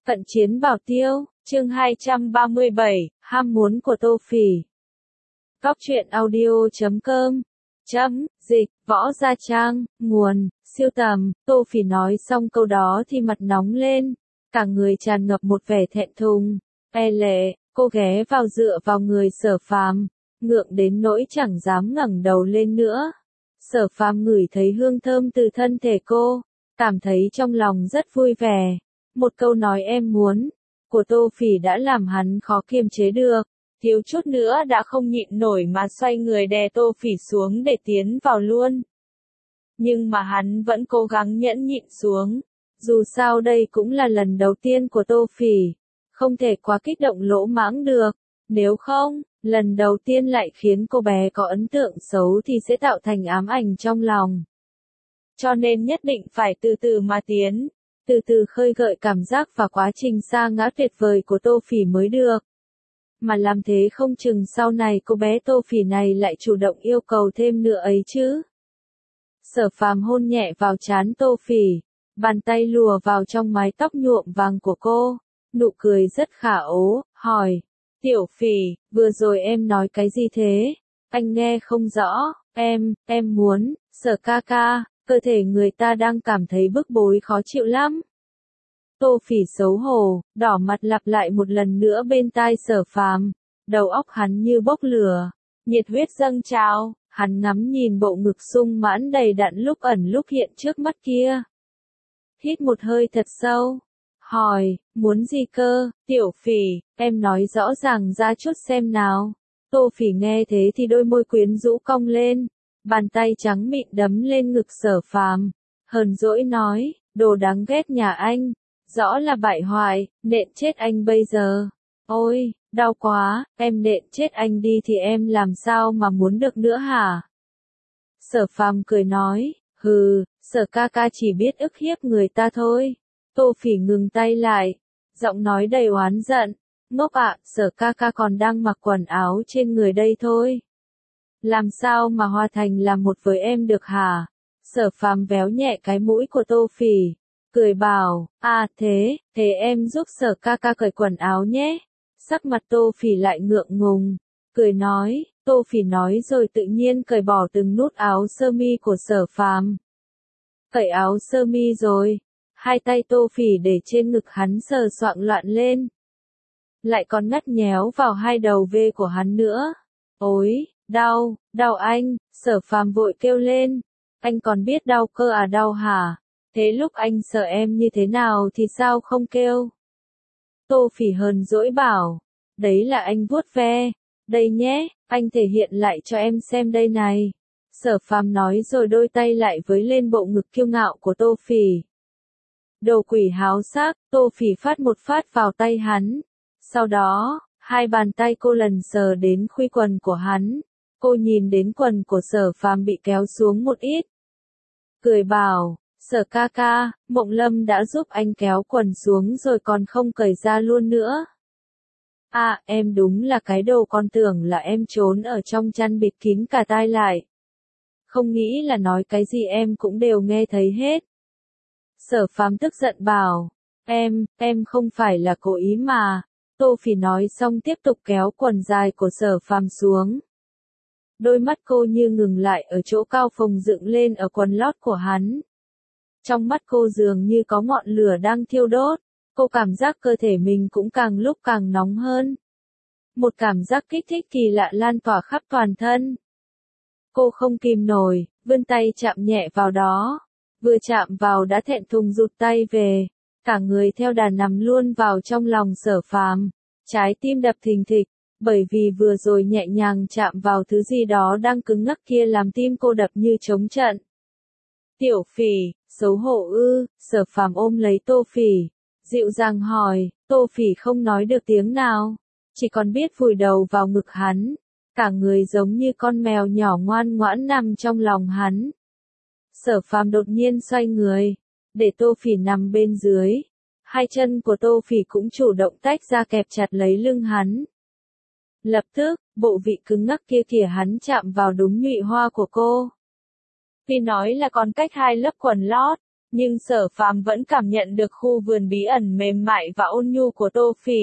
Cận chiến bảo tiêu, chương 237, ham muốn của Tô Phỉ. Cóc truyện audio.com Dịch, Võ Gia Trang, nguồn, siêu tầm. Tô Phỉ nói xong câu đó thì mặt nóng lên, cả người tràn ngập một vẻ thẹn thùng, e lệ, cô ghé vào dựa vào người Sở Phàm, ngượng đến nỗi chẳng dám ngẩng đầu lên nữa. Sở Phàm ngửi thấy hương thơm từ thân thể cô, cảm thấy trong lòng rất vui vẻ. Một câu nói em muốn của Tô Phỉ đã làm hắn khó kiềm chế được, thiếu chút nữa đã không nhịn nổi mà xoay người đè Tô Phỉ xuống để tiến vào luôn. Nhưng mà hắn vẫn cố gắng nhẫn nhịn xuống, dù sao đây cũng là lần đầu tiên của Tô Phỉ, không thể quá kích động lỗ mãng được, nếu không, lần đầu tiên lại khiến cô bé có ấn tượng xấu thì sẽ tạo thành ám ảnh trong lòng. Cho nên nhất định phải từ từ mà tiến, từ từ khơi gợi cảm giác và quá trình sa ngã tuyệt vời của Tô Phỉ mới được. Mà làm thế không chừng sau này cô bé Tô Phỉ này lại chủ động yêu cầu thêm nữa ấy chứ. Sở Phàm hôn nhẹ vào trán Tô Phỉ, bàn tay lùa vào trong mái tóc nhuộm vàng của cô, nụ cười rất khả ố, hỏi, Tiểu Phỉ, vừa rồi em nói cái gì thế? Anh nghe không rõ, em muốn, Sở ca ca, cơ thể người ta đang cảm thấy bức bối khó chịu lắm. Tô Phỉ xấu hổ, đỏ mặt lặp lại một lần nữa bên tai Sở Phàm, đầu óc hắn như bốc lửa, nhiệt huyết dâng trào, hắn ngắm nhìn bộ ngực sung mãn đầy đặn lúc ẩn lúc hiện trước mắt kia. Hít một hơi thật sâu, hỏi, muốn gì cơ, Tiểu Phỉ, em nói rõ ràng ra chút xem nào. Tô Phỉ nghe thế thì đôi môi quyến rũ cong lên, bàn tay trắng mịn đấm lên ngực Sở Phàm, hờn dỗi nói, đồ đáng ghét nhà anh, rõ là bại hoại, nện chết anh bây giờ. Ôi, đau quá, em nện chết anh đi thì em làm sao mà muốn được nữa hả? Sở Phàm cười nói, hừ, Sở ca ca chỉ biết ức hiếp người ta thôi. Tô Phỉ ngừng tay lại, giọng nói đầy oán giận, ngốc ạ, Sở ca ca còn đang mặc quần áo trên người đây thôi. Làm sao mà hòa thành là một với em được hả? Sở Phàm véo nhẹ cái mũi của Tô Phỉ, cười bảo, thế em giúp Sở ca ca cởi quần áo nhé. Sắc mặt Tô Phỉ lại ngượng ngùng, cười nói, Tô Phỉ nói rồi tự nhiên cởi bỏ từng nút áo sơ mi của Sở Phàm. Cởi áo sơ mi rồi, hai tay Tô Phỉ để trên ngực hắn sờ soạng loạn lên. Lại còn ngắt nhéo vào hai đầu V của hắn nữa. Ôi, đau anh, Sở Phàm vội kêu lên, anh còn biết đau cơ à, đau hả? Thế lúc anh sợ em như thế nào thì sao không kêu? Tô Phỉ hờn dỗi bảo, đấy là anh vuốt ve, đây nhé, anh thể hiện lại cho em xem đây này. Sở Phàm nói rồi đôi tay lại với lên bộ ngực kiêu ngạo của Tô Phỉ. Đồ quỷ háo sắc, Tô Phỉ phát một phát vào tay hắn. Sau đó, hai bàn tay cô lần sờ đến khuy quần của hắn. Cô nhìn đến quần của Sở Phàm bị kéo xuống một ít. Cười bảo, Sở ca ca, Mộng Lâm đã giúp anh kéo quần xuống rồi còn không cởi ra luôn nữa. Em đúng là cái đồ, con tưởng là em trốn ở trong chăn bịt kín cả tai lại. Không nghĩ là nói cái gì em cũng đều nghe thấy hết. Sở Phàm tức giận bảo, em không phải là cố ý mà. Tô Phỉ nói xong tiếp tục kéo quần dài của Sở Phàm xuống. Đôi mắt cô như ngừng lại ở chỗ cao phồng dựng lên ở quần lót của hắn. Trong mắt cô dường như có ngọn lửa đang thiêu đốt, cô cảm giác cơ thể mình cũng càng lúc càng nóng hơn. Một cảm giác kích thích kỳ lạ lan tỏa khắp toàn thân. Cô không kìm nổi, vươn tay chạm nhẹ vào đó, vừa chạm vào đã thẹn thùng rụt tay về, cả người theo đà nằm luôn vào trong lòng Sở Phàm, trái tim đập thình thịch, bởi vì vừa rồi nhẹ nhàng chạm vào thứ gì đó đang cứng ngắc kia làm tim cô đập như trống trận. Tiểu Phỉ, xấu hổ ư? Sở Phàm ôm lấy Tô Phỉ, dịu dàng hỏi. Tô Phỉ không nói được tiếng nào, chỉ còn biết vùi đầu vào ngực hắn, cả người giống như con mèo nhỏ ngoan ngoãn nằm trong lòng hắn. Sở Phàm đột nhiên xoay người, để Tô Phỉ nằm bên dưới, hai chân của Tô Phỉ cũng chủ động tách ra kẹp chặt lấy lưng hắn. Lập tức, bộ vị cứng ngắc kia kìa hắn chạm vào đúng nhụy hoa của cô. Tuy nói là còn cách hai lớp quần lót, Nhưng Sở Phàm vẫn cảm nhận được khu vườn bí ẩn mềm mại và ôn nhu của Tô Phỉ.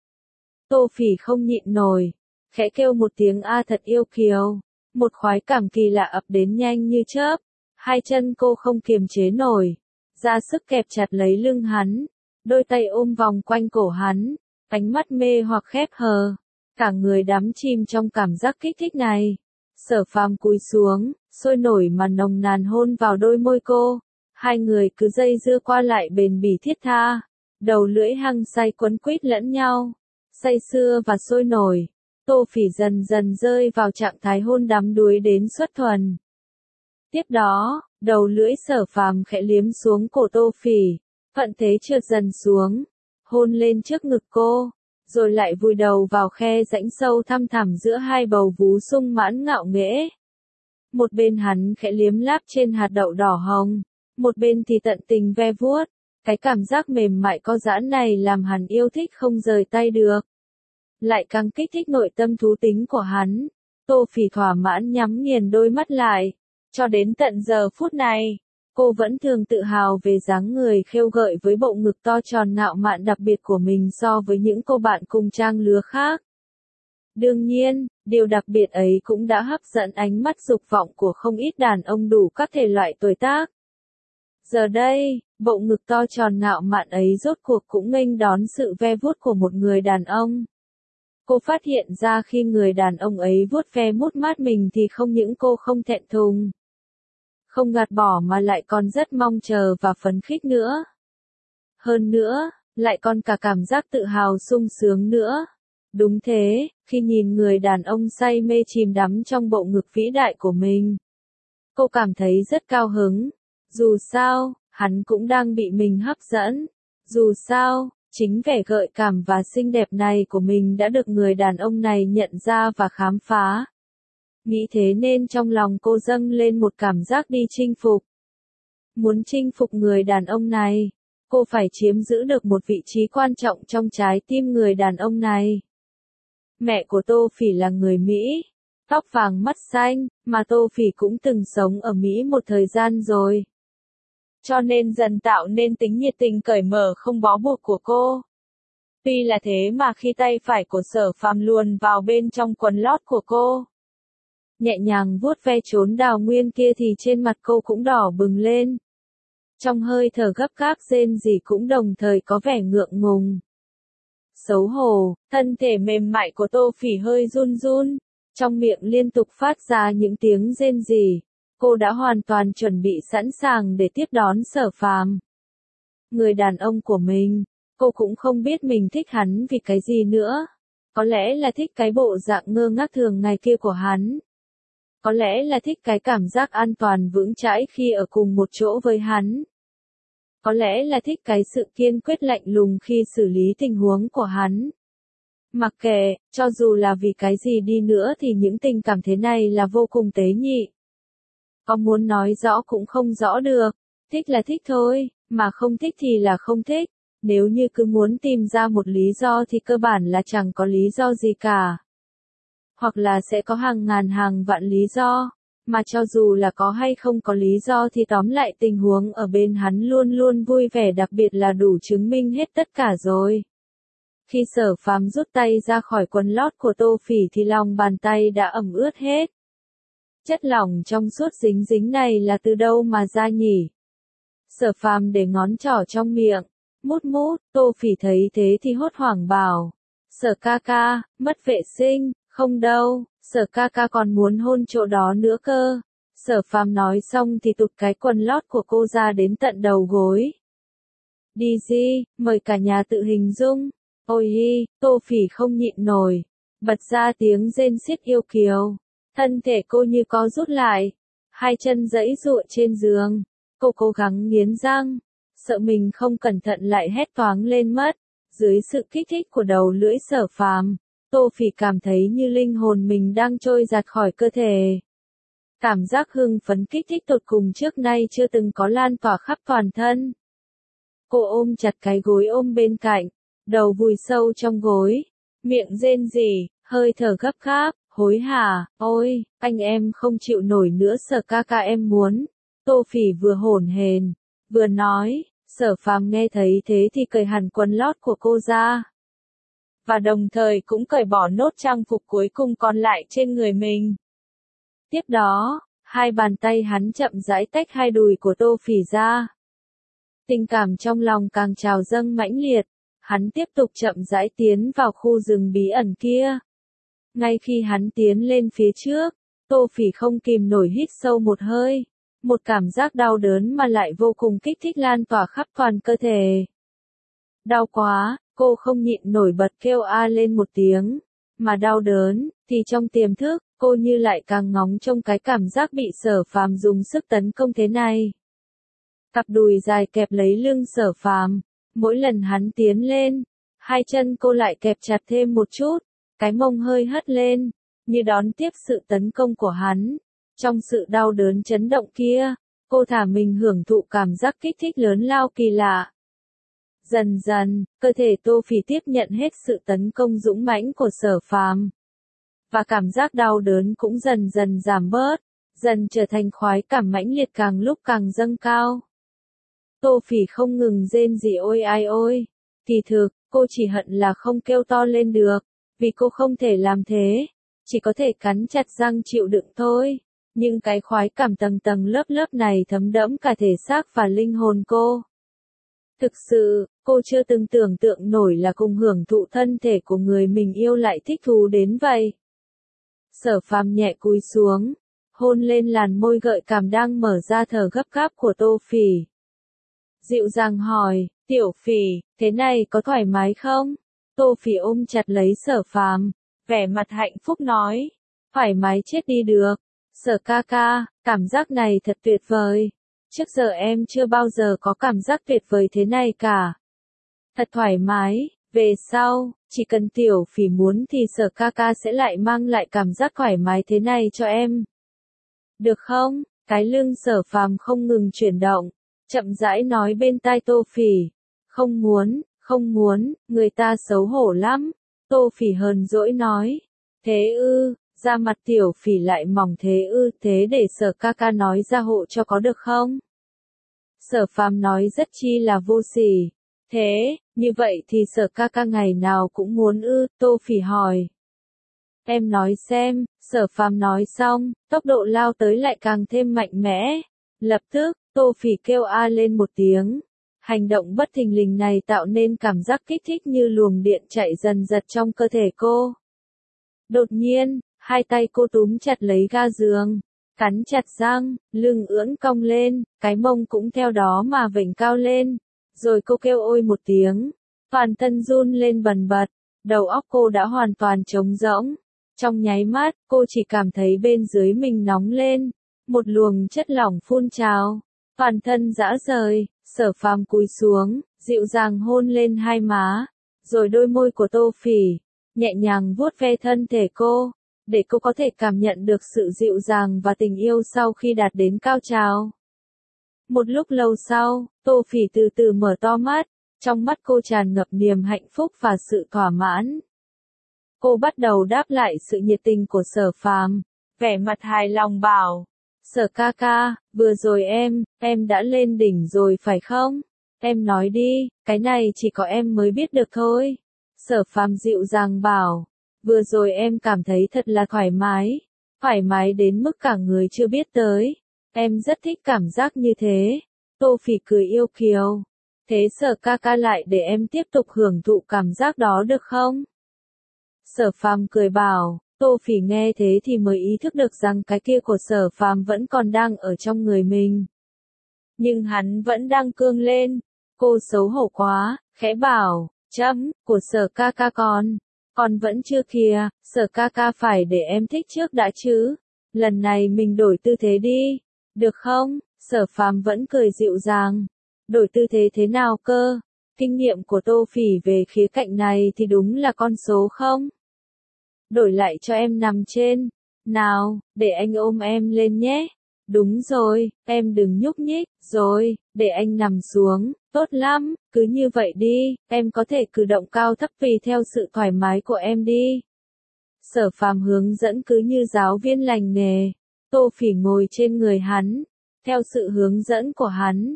Tô Phỉ không nhịn nổi, khẽ kêu một tiếng a thật yêu kiều. Một khoái cảm kỳ lạ ập đến nhanh như chớp, hai chân cô không kiềm chế nổi, ra sức kẹp chặt lấy lưng hắn, đôi tay ôm vòng quanh cổ hắn, ánh mắt mê hoặc khép hờ, cả người đắm chìm trong cảm giác kích thích này. Sở Phàm cúi xuống, sôi nổi mà nồng nàn hôn vào đôi môi cô, hai người cứ dây dưa qua lại bền bỉ thiết tha, đầu lưỡi hăng say quấn quýt lẫn nhau, say sưa và sôi nổi. Tô Phỉ dần dần rơi vào trạng thái hôn đắm đuối đến xuất thuần. Tiếp đó, đầu lưỡi Sở Phàm khẽ liếm xuống cổ Tô Phỉ, thuận thế trượt dần xuống, hôn lên trước ngực cô, rồi lại vùi đầu vào khe rãnh sâu thăm thẳm giữa hai bầu vú sung mãn ngạo nghễ. Một bên hắn khẽ liếm láp trên hạt đậu đỏ hồng, một bên thì tận tình ve vuốt, cái cảm giác mềm mại có giãn này làm hắn yêu thích không rời tay được. Lại càng kích thích nội tâm thú tính của hắn. Tô Phỉ thỏa mãn nhắm nghiền đôi mắt lại. Cho đến tận giờ phút này, cô vẫn thường tự hào về dáng người khêu gợi với bộ ngực to tròn ngạo mạn đặc biệt của mình so với những cô bạn cùng trang lứa khác. Đương nhiên, điều đặc biệt ấy cũng đã hấp dẫn ánh mắt dục vọng của không ít đàn ông đủ các thể loại tuổi tác. Giờ đây, bộ ngực to tròn ngạo mạn ấy rốt cuộc cũng nghênh đón sự ve vuốt của một người đàn ông. Cô phát hiện ra khi người đàn ông ấy vuốt ve mút mát mình thì không những cô không thẹn thùng, không gạt bỏ mà lại còn rất mong chờ và phấn khích nữa. Hơn nữa, lại còn cả cảm giác tự hào sung sướng nữa. Đúng thế, khi nhìn người đàn ông say mê chìm đắm trong bộ ngực vĩ đại của mình, cô cảm thấy rất cao hứng. Dù sao, hắn cũng đang bị mình hấp dẫn. Dù sao, chính vẻ gợi cảm và xinh đẹp này của mình đã được người đàn ông này nhận ra và khám phá. Nghĩ thế nên trong lòng cô dâng lên một cảm giác đi chinh phục. Muốn chinh phục người đàn ông này, cô phải chiếm giữ được một vị trí quan trọng trong trái tim người đàn ông này. Mẹ của Tô Phỉ là người Mỹ, tóc vàng mắt xanh, mà Tô Phỉ cũng từng sống ở Mỹ một thời gian rồi. Cho nên dần tạo nên tính nhiệt tình cởi mở không bó buộc của cô. Tuy là thế mà khi tay phải của Sở Phàm luồn vào bên trong quần lót của cô, nhẹ nhàng vuốt ve chốn đào nguyên kia thì trên mặt cô cũng đỏ bừng lên. Trong hơi thở gấp gáp rên rỉ cũng đồng thời có vẻ ngượng ngùng. Xấu hổ, thân thể mềm mại của Tô Phỉ hơi run run, trong miệng liên tục phát ra những tiếng rên rỉ. Cô đã hoàn toàn chuẩn bị sẵn sàng để tiếp đón Sở Phàm. Người đàn ông của mình, cô cũng không biết mình thích hắn vì cái gì nữa. Có lẽ là thích cái bộ dạng ngơ ngác thường ngày kia của hắn. Có lẽ là thích cái cảm giác an toàn vững chãi khi ở cùng một chỗ với hắn. Có lẽ là thích cái sự kiên quyết lạnh lùng khi xử lý tình huống của hắn. Mặc kệ, cho dù là vì cái gì đi nữa thì những tình cảm thế này là vô cùng tế nhị. Có muốn nói rõ cũng không rõ được, thích là thích thôi, mà không thích thì là không thích. Nếu như cứ muốn tìm ra một lý do thì cơ bản là chẳng có lý do gì cả. Hoặc là sẽ có hàng ngàn hàng vạn lý do, mà cho dù là có hay không có lý do thì tóm lại tình huống ở bên hắn luôn luôn vui vẻ đặc biệt là đủ chứng minh hết tất cả rồi. Khi Sở Phàm rút tay ra khỏi quần lót của Tô Phỉ thì lòng bàn tay đã ẩm ướt hết. Chất lỏng trong suốt dính dính này là từ đâu mà ra nhỉ? Sở Phàm để ngón trỏ trong miệng, mút mút, Tô Phỉ thấy thế thì hốt hoảng bảo. Sở ca ca, mất vệ sinh, không đâu, Sở ca ca còn muốn hôn chỗ đó nữa cơ. Sở Phàm nói xong thì tụt cái quần lót của cô ra đến tận đầu gối. Đi gì, mời cả nhà tự hình dung. Ôi hi, Tô Phỉ không nhịn nổi, bật ra tiếng rên xiết yêu kiều. Thân thể cô như co rút lại, hai chân giãy giụa trên giường, cô cố gắng nghiến răng, sợ mình không cẩn thận lại hét toáng lên mất. Dưới sự kích thích của đầu lưỡi Sở Phàm, Tô Phỉ cảm thấy như linh hồn mình đang trôi giạt khỏi cơ thể. Cảm giác hưng phấn kích thích tột cùng trước nay chưa từng có lan tỏa khắp toàn thân. Cô ôm chặt cái gối ôm bên cạnh, đầu vùi sâu trong gối, miệng rên rỉ, hơi thở gấp gáp, hối hả, ôi, anh em không chịu nổi nữa Sở ca ca em muốn. Tô Phỉ vừa hổn hển, Vừa nói, Sở Phàm nghe thấy thế thì cởi hẳn quần lót của cô ra. Và đồng thời cũng cởi bỏ nốt trang phục cuối cùng còn lại trên người mình. Tiếp đó, hai bàn tay hắn chậm rãi tách hai đùi của Tô Phỉ ra. Tình cảm trong lòng càng trào dâng mãnh liệt, hắn tiếp tục chậm rãi tiến vào khu rừng bí ẩn kia. Ngay khi hắn tiến lên phía trước, Tô Phỉ không kìm nổi hít sâu một hơi. Một cảm giác đau đớn mà lại vô cùng kích thích lan tỏa khắp toàn cơ thể. Đau quá, cô không nhịn nổi bật kêu a lên một tiếng. Mà đau đớn, thì trong tiềm thức, cô như lại càng ngóng trông cái cảm giác bị Sở Phàm dùng sức tấn công thế này. Cặp đùi dài kẹp lấy lưng Sở Phàm, mỗi lần hắn tiến lên, hai chân cô lại kẹp chặt thêm một chút, cái mông hơi hất lên, như đón tiếp sự tấn công của hắn. Trong sự đau đớn chấn động kia, cô thả mình hưởng thụ cảm giác kích thích lớn lao kỳ lạ. Dần dần, cơ thể Tô Phỉ tiếp nhận hết sự tấn công dũng mãnh của Sở Phàm. Và cảm giác đau đớn cũng dần dần giảm bớt, dần trở thành khoái cảm mãnh liệt càng lúc càng dâng cao. Tô Phỉ không ngừng rên rỉ ôi ai ôi. Kỳ thực, cô chỉ hận là không kêu to lên được, vì cô không thể làm thế, chỉ có thể cắn chặt răng chịu đựng thôi. Nhưng cái khoái cảm tầng tầng lớp lớp này thấm đẫm cả thể xác và linh hồn cô. Thực sự, cô chưa từng tưởng tượng nổi là cùng hưởng thụ thân thể của người mình yêu lại thích thú đến vậy. Sở Phàm nhẹ cúi xuống, hôn lên làn môi gợi cảm đang mở ra thở gấp gáp của Tô Phỉ. Dịu dàng hỏi, Tiểu Phỉ, thế này có thoải mái không? Tô Phỉ ôm chặt lấy Sở Phàm, vẻ mặt hạnh phúc nói, thoải mái chết đi được. Sở ca ca, cảm giác này thật tuyệt vời. Trước giờ em chưa bao giờ có cảm giác tuyệt vời thế này cả. Thật thoải mái, về sau, chỉ cần Tiểu Phỉ muốn thì Sở ca ca sẽ lại mang lại cảm giác thoải mái thế này cho em. Được không? Cái lưng Sở Phàm không ngừng chuyển động, chậm rãi nói bên tai Tô Phỉ. Không muốn, người ta xấu hổ lắm. Tô Phỉ hờn dỗi nói. Thế ư? Da mặt Tiểu Phỉ lại mỏng thế ư, thế để Sở ca ca nói ra hộ cho có được không? Sở Phàm nói rất chi là vô sỉ. Thế, như vậy thì Sở ca ca ngày nào cũng muốn ư, Tô Phỉ hỏi. Em nói xem, Sở Phàm nói xong, tốc độ lao tới lại càng thêm mạnh mẽ. Lập tức, Tô Phỉ kêu a lên một tiếng. Hành động bất thình lình này tạo nên cảm giác kích thích như luồng điện chạy dần dật trong cơ thể cô. Đột nhiên, hai tay cô túm chặt lấy ga giường, cắn chặt răng, lưng ưỡn cong lên, cái mông cũng theo đó mà vểnh cao lên. Rồi cô kêu ôi một tiếng, toàn thân run lên bần bật, đầu óc cô đã hoàn toàn trống rỗng. Trong nháy mắt, cô chỉ cảm thấy bên dưới mình nóng lên, một luồng chất lỏng phun trào, toàn thân rã rời. Sở Phàm cúi xuống, dịu dàng hôn lên hai má, rồi đôi môi của Tô Phỉ, nhẹ nhàng vuốt ve thân thể cô, để cô có thể cảm nhận được sự dịu dàng và tình yêu sau khi đạt đến cao trào. Một lúc lâu sau, Tô Phỉ từ từ mở to mắt, trong mắt cô tràn ngập niềm hạnh phúc và sự thỏa mãn. Cô bắt đầu đáp lại sự nhiệt tình của Sở Phàm, vẻ mặt hài lòng bảo, Sở ca ca, vừa rồi em đã lên đỉnh rồi phải không? Em nói đi, cái này chỉ có em mới biết được thôi. Sở Phàm dịu dàng bảo, vừa rồi em cảm thấy thật là thoải mái đến mức cả người chưa biết tới. Em rất thích cảm giác như thế. Tô Phỉ cười yêu kiều. Thế Sở ca ca lại để em tiếp tục hưởng thụ cảm giác đó được không? Sở Phàm cười bảo, Tô Phỉ nghe thế thì mới ý thức được rằng cái kia của Sở Phàm vẫn còn đang ở trong người mình. Nhưng hắn vẫn đang cương lên. Cô xấu hổ quá, khẽ bảo, của Sở ca ca còn vẫn chưa kìa, Sở ca ca phải để em thích trước đã chứ. Lần này mình đổi tư thế đi, được không? Sở Phàm vẫn cười dịu dàng. Đổi tư thế thế nào cơ? Kinh nghiệm của Tô Phỉ về khía cạnh này thì đúng là con số không? Đổi lại cho em nằm trên. Nào, để anh ôm em lên nhé. Đúng rồi, em đừng nhúc nhích, rồi, để anh nằm xuống, tốt lắm, cứ như vậy đi, em có thể cử động cao thấp tùy theo sự thoải mái của em đi. Sở Phàm hướng dẫn cứ như giáo viên lành nghề. Tô Phỉ ngồi trên người hắn, theo sự hướng dẫn của hắn,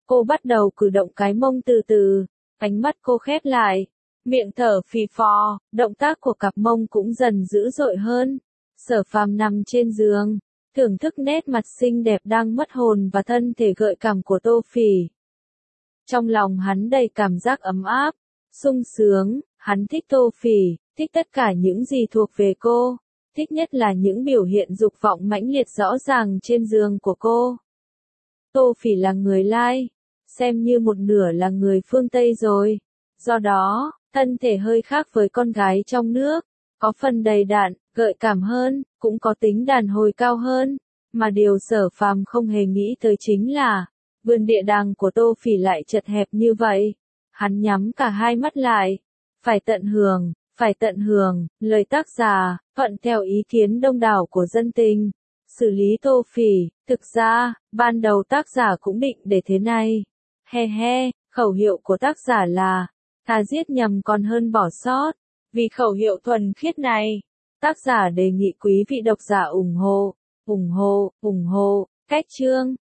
Cô bắt đầu cử động cái mông từ từ, ánh mắt cô khép lại, miệng thở phì phò, động tác của cặp mông cũng dần dữ dội hơn. Sở Phàm nằm trên giường, thưởng thức nét mặt xinh đẹp đang mất hồn và thân thể gợi cảm của Tô Phỉ. Trong lòng hắn đầy cảm giác ấm áp, sung sướng, hắn thích Tô Phỉ, thích tất cả những gì thuộc về cô, thích nhất là những biểu hiện dục vọng mãnh liệt rõ ràng trên giường của cô. Tô Phỉ là người Lai, xem như một nửa là người phương Tây rồi, do đó, thân thể hơi khác với con gái trong nước, có phần đầy đặn, gợi cảm hơn, cũng có tính đàn hồi cao hơn, mà điều Sở Phàm không hề nghĩ tới chính là, vườn địa đàng của Tô Phỉ lại chật hẹp như vậy. Hắn nhắm cả hai mắt lại, phải tận hưởng, lời tác giả, thuận theo ý kiến đông đảo của dân tình. Xử lý Tô Phỉ, thực ra, ban đầu tác giả cũng định để thế này. He he, khẩu hiệu của tác giả là, thà giết nhầm còn hơn bỏ sót. Vì khẩu hiệu thuần khiết này, tác giả đề nghị quý vị độc giả ủng hộ, cách chương.